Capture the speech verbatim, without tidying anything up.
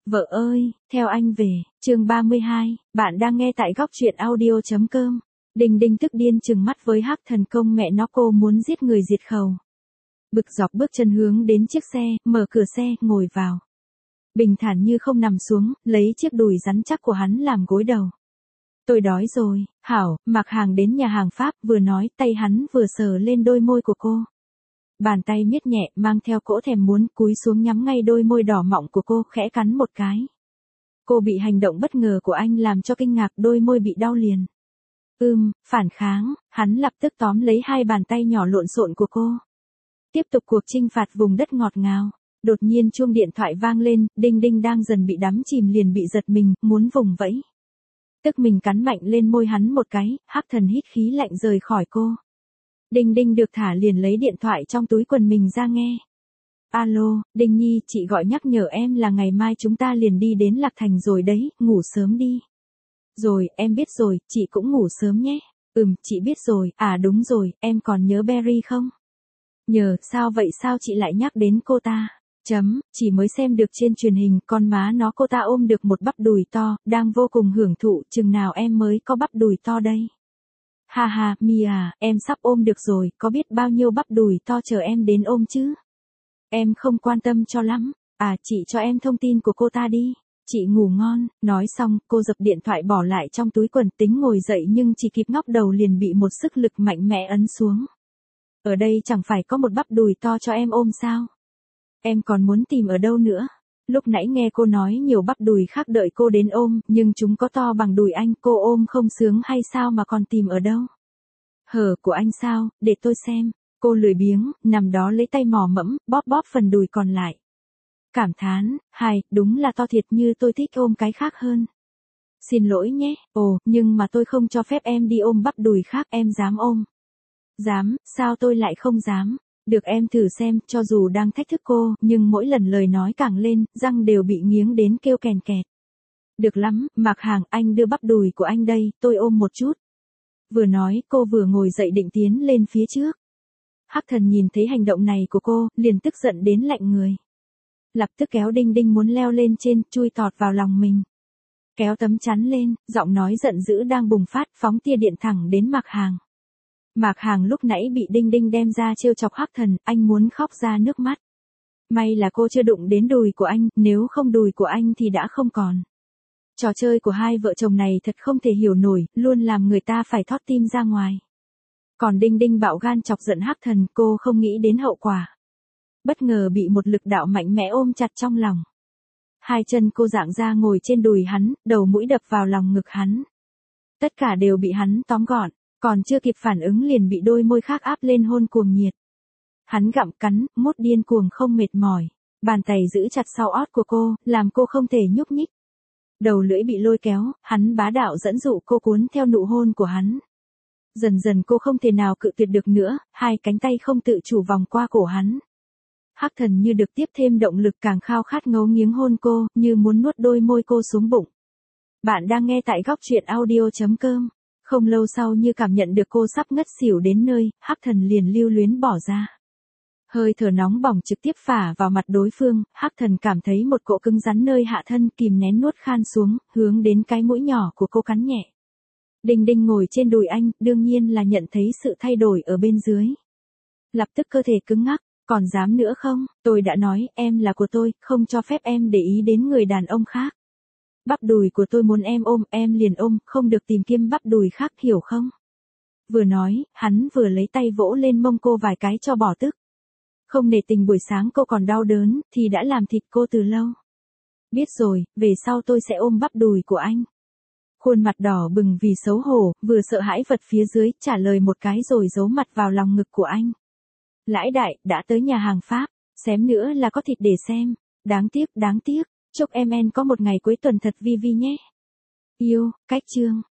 Vợ ơi, theo anh về, chương ba mươi hai, bạn đang nghe tại góc truyện audio.com. Đinh Đinh tức điên trừng mắt với Hắc Thần công mẹ nó, cô muốn giết người diệt khẩu. Bực dọc bước chân hướng đến chiếc xe, mở cửa xe, ngồi vào. Bình thản như không nằm xuống, lấy chiếc đùi rắn chắc của hắn làm gối đầu. Tôi đói rồi, hảo, Mạc Hàng đến nhà hàng Pháp, vừa nói, tay hắn vừa sờ lên đôi môi của cô. Bàn tay miết nhẹ, mang theo cỗ thèm muốn, cúi xuống nhắm ngay đôi môi đỏ mọng của cô, khẽ cắn một cái. Cô bị hành động bất ngờ của anh làm cho kinh ngạc, đôi môi bị đau liền. Ưm, phản kháng, hắn lập tức tóm lấy hai bàn tay nhỏ lộn xộn của cô. Tiếp tục cuộc chinh phạt vùng đất ngọt ngào. Đột nhiên chuông điện thoại vang lên, Đinh Đinh đang dần bị đắm chìm liền bị giật mình, muốn vùng vẫy. Tức mình cắn mạnh lên môi hắn một cái, Hắc Thần hít khí lạnh rời khỏi cô. Đinh Đinh được thả liền lấy điện thoại trong túi quần mình ra nghe. Alo, Đinh Nhi, chị gọi nhắc nhở em là ngày mai chúng ta liền đi đến Lạc Thành rồi đấy, ngủ sớm đi. Rồi, em biết rồi, chị cũng ngủ sớm nhé. Ừm, chị biết rồi, à đúng rồi, em còn nhớ Berry không? Nhờ, sao vậy, sao chị lại nhắc đến cô ta? Chấm, chỉ mới xem được trên truyền hình, con má nó cô ta ôm được một bắp đùi to, đang vô cùng hưởng thụ, chừng nào em mới có bắp đùi to đây? Ha ha, Mi à, em sắp ôm được rồi, có biết bao nhiêu bắp đùi to chờ em đến ôm chứ? Em không quan tâm cho lắm, à chị cho em thông tin của cô ta đi, chị ngủ ngon, nói xong, cô dập điện thoại bỏ lại trong túi quần tính ngồi dậy nhưng chỉ kịp ngóc đầu liền bị một sức lực mạnh mẽ ấn xuống. Ở đây chẳng phải có một bắp đùi to cho em ôm sao? Em còn muốn tìm ở đâu nữa? Lúc nãy nghe cô nói nhiều bắp đùi khác đợi cô đến ôm, nhưng chúng có to bằng đùi anh, cô ôm không sướng hay sao mà còn tìm ở đâu? Hở của anh sao, để tôi xem. Cô lười biếng, nằm đó lấy tay mò mẫm, bóp bóp phần đùi còn lại. Cảm thán, hai, đúng là to thiệt, như tôi thích ôm cái khác hơn. Xin lỗi nhé, ồ, nhưng mà tôi không cho phép em đi ôm bắp đùi khác, em dám ôm? Dám, sao tôi lại không dám? Được em thử xem, cho dù đang thách thức cô, nhưng mỗi lần lời nói càng lên, răng đều bị nghiến đến kêu kèn kẹt. Được lắm, Mạc Hàng, anh đưa bắp đùi của anh đây, tôi ôm một chút. Vừa nói, cô vừa ngồi dậy định tiến lên phía trước. Hắc Thần nhìn thấy hành động này của cô, liền tức giận đến lạnh người. Lập tức kéo Đinh Đinh muốn leo lên trên, chui tọt vào lòng mình. Kéo tấm chắn lên, giọng nói giận dữ đang bùng phát, phóng tia điện thẳng đến Mạc Hàng. Mạc Hàng lúc nãy bị Đinh Đinh đem ra trêu chọc Hắc Thần, anh muốn khóc ra nước mắt. May là cô chưa đụng đến đùi của anh, nếu không đùi của anh thì đã không còn. Trò chơi của hai vợ chồng này thật không thể hiểu nổi, luôn làm người ta phải thót tim ra ngoài. Còn Đinh Đinh bạo gan chọc giận Hắc Thần, cô không nghĩ đến hậu quả. Bất ngờ bị một lực đạo mạnh mẽ ôm chặt trong lòng. Hai chân cô dạng ra ngồi trên đùi hắn, đầu mũi đập vào lòng ngực hắn. Tất cả đều bị hắn tóm gọn. Còn chưa kịp phản ứng liền bị đôi môi khác áp lên hôn cuồng nhiệt. Hắn gặm cắn, mút điên cuồng không mệt mỏi. Bàn tay giữ chặt sau ót của cô, làm cô không thể nhúc nhích. Đầu lưỡi bị lôi kéo, hắn bá đạo dẫn dụ cô cuốn theo nụ hôn của hắn. Dần dần cô không thể nào cự tuyệt được nữa, hai cánh tay không tự chủ vòng qua cổ hắn. Hắc Thần như được tiếp thêm động lực càng khao khát ngấu nghiến hôn cô, như muốn nuốt đôi môi cô xuống bụng. Bạn đang nghe tại góc truyện audio.com. Không lâu sau như cảm nhận được cô sắp ngất xỉu đến nơi, Hắc Thần liền lưu luyến bỏ ra. Hơi thở nóng bỏng trực tiếp phả vào mặt đối phương, Hắc Thần cảm thấy một cỗ cứng rắn nơi hạ thân, kìm nén nuốt khan xuống, hướng đến cái mũi nhỏ của cô cắn nhẹ. Đinh Đinh ngồi trên đùi anh, đương nhiên là nhận thấy sự thay đổi ở bên dưới. Lập tức cơ thể cứng ngắc, còn dám nữa không, tôi đã nói, em là của tôi, không cho phép em để ý đến người đàn ông khác. Bắp đùi của tôi muốn em ôm, em liền ôm, không được tìm kiếm bắp đùi khác, hiểu không? Vừa nói, hắn vừa lấy tay vỗ lên mông cô vài cái cho bỏ tức. Không nể tình buổi sáng cô còn đau đớn, thì đã làm thịt cô từ lâu. Biết rồi, về sau tôi sẽ ôm bắp đùi của anh. Khuôn mặt đỏ bừng vì xấu hổ, vừa sợ hãi vật phía dưới, trả lời một cái rồi giấu mặt vào lòng ngực của anh. Lãi đại, đã tới nhà hàng Pháp, xém nữa là có thịt để xem. Đáng tiếc, đáng tiếc. Chúc em en có một ngày cuối tuần thật vi vi nhé. Yêu, cách chương.